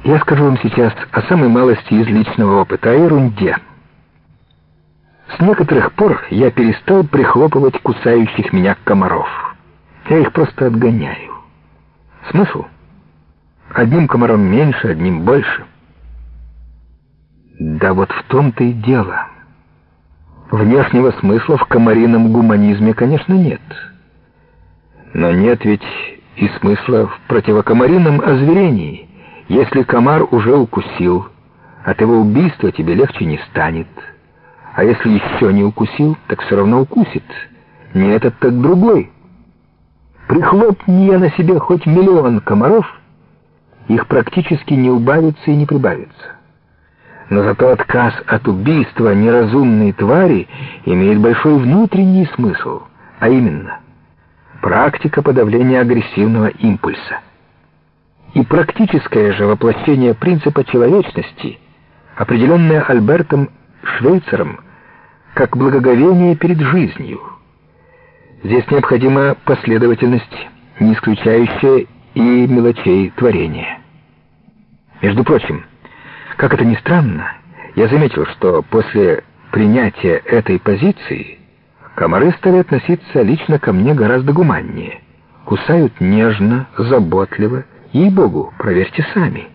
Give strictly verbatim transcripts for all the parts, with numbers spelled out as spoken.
Я скажу вам сейчас о самой малости из личного опыта, о ерунде. С некоторых пор я перестал прихлопывать кусающих меня комаров. Я их просто отгоняю. Смысл? Одним комаром меньше, одним больше. Да вот в том-то и дело. Внешнего смысла в комарином гуманизме, конечно, нет. Но нет ведь и смысла в противокомарином озверении. Если комар уже укусил, от его убийства тебе легче не станет. А если еще не укусил, так все равно укусит. Не этот, так другой. Прихлопни я на себе хоть миллион комаров, их практически не убавится и не прибавится. Но зато отказ от убийства неразумной твари имеет большой внутренний смысл, а именно практика подавления агрессивного импульса. И практическое же воплощение принципа человечности, определенное Альбертом Швейцером как благоговение перед жизнью. Здесь необходима последовательность, не исключающая и мелочей творения. Между прочим, как это ни странно, я заметил, что после принятия этой позиции комары стали относиться лично ко мне гораздо гуманнее. Кусают нежно, заботливо. Ей-богу, проверьте сами.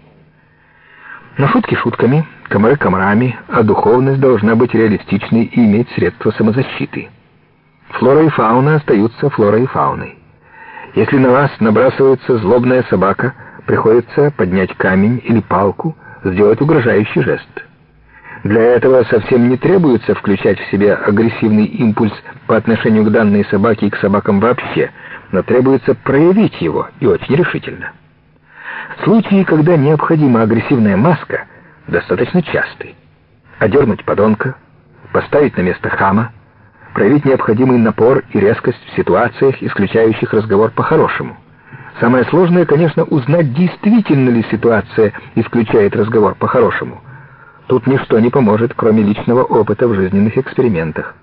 Но шутки шутками, комары комарами, а духовность должна быть реалистичной и иметь средства самозащиты. Флора и фауна остаются флорой и фауной. Если на вас набрасывается злобная собака, приходится поднять камень или палку, сделать угрожающий жест. Для этого совсем не требуется включать в себе агрессивный импульс по отношению к данной собаке и к собакам вообще, но требуется проявить его, и очень решительно. Случаи, когда необходима агрессивная маска, достаточно часты. Одернуть подонка, поставить на место хама, проявить необходимый напор и резкость в ситуациях, исключающих разговор по-хорошему. Самое сложное, конечно, узнать, действительно ли ситуация исключает разговор по-хорошему. Тут ничто не поможет, кроме личного опыта в жизненных экспериментах.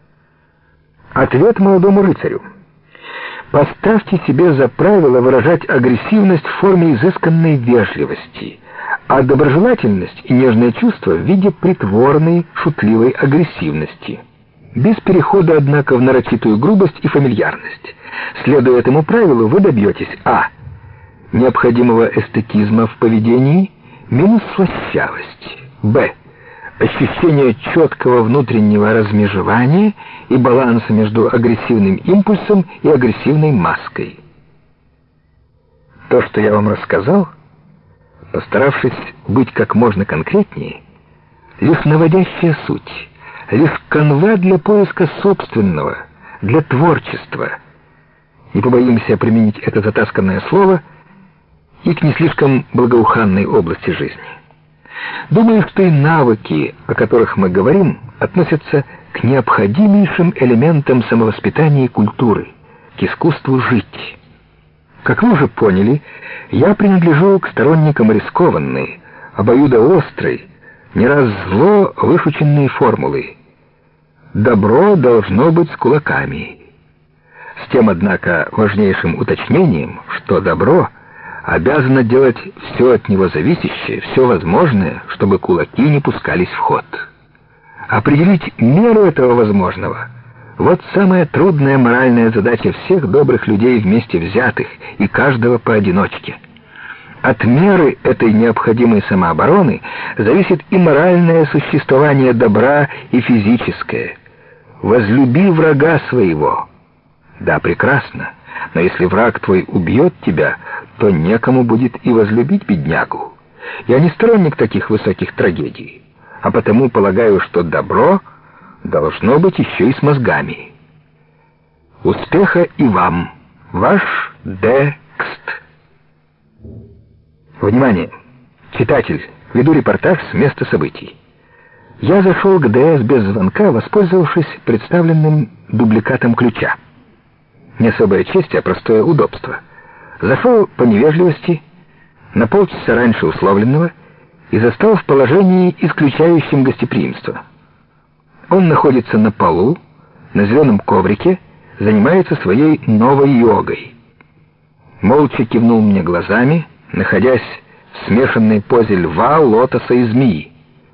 Ответ молодому рыцарю. Поставьте себе за правило выражать агрессивность в форме изысканной вежливости, а доброжелательность и нежное чувство в виде притворной, шутливой агрессивности. Без перехода, однако, в нарочитую грубость и фамильярность. Следуя этому правилу, вы добьетесь а. необходимого эстетизма в поведении минус слащавость, б. ощущение четкого внутреннего размежевания и баланса между агрессивным импульсом и агрессивной маской. То, что я вам рассказал, постаравшись быть как можно конкретнее, лишь наводящая суть, лишь канва для поиска собственного, для творчества. Не побоимся применить это затасканное слово и к не слишком благоуханной области жизни. Думаю, что и навыки, о которых мы говорим, относятся к необходимейшим элементам самовоспитания и культуры, к искусству жить. Как вы уже поняли, я принадлежу к сторонникам рискованной, обоюдоострой, не раз зло вышученной формулы. Добро должно быть с кулаками. С тем, однако, важнейшим уточнением, что добро обязано делать все от него зависящее, все возможное, чтобы кулаки не пускались в ход. Определить меру этого возможного — вот самая трудная моральная задача всех добрых людей вместе взятых и каждого поодиночке. От меры этой необходимой самообороны зависит и моральное существование добра, и физическое. Возлюби врага своего. Да, прекрасно, но если враг твой убьет тебя, то некому будет и возлюбить беднягу. Я не сторонник таких высоких трагедий, а потому полагаю, что добро должно быть еще и с мозгами. Успеха и вам, ваш Д. Кст. Внимание! Читатель, веду репортаж с места событий. Я зашел к ДС без звонка, воспользовавшись представленным дубликатом ключа. Не особая честь, а простое удобство. Зашел по невежливости, на полчаса раньше условленного, и застал в положении, исключающем гостеприимство. Он находится на полу, на зеленом коврике, занимается своей новой йогой. Молча кивнул мне глазами, находясь в смешанной позе льва, лотоса и змеи.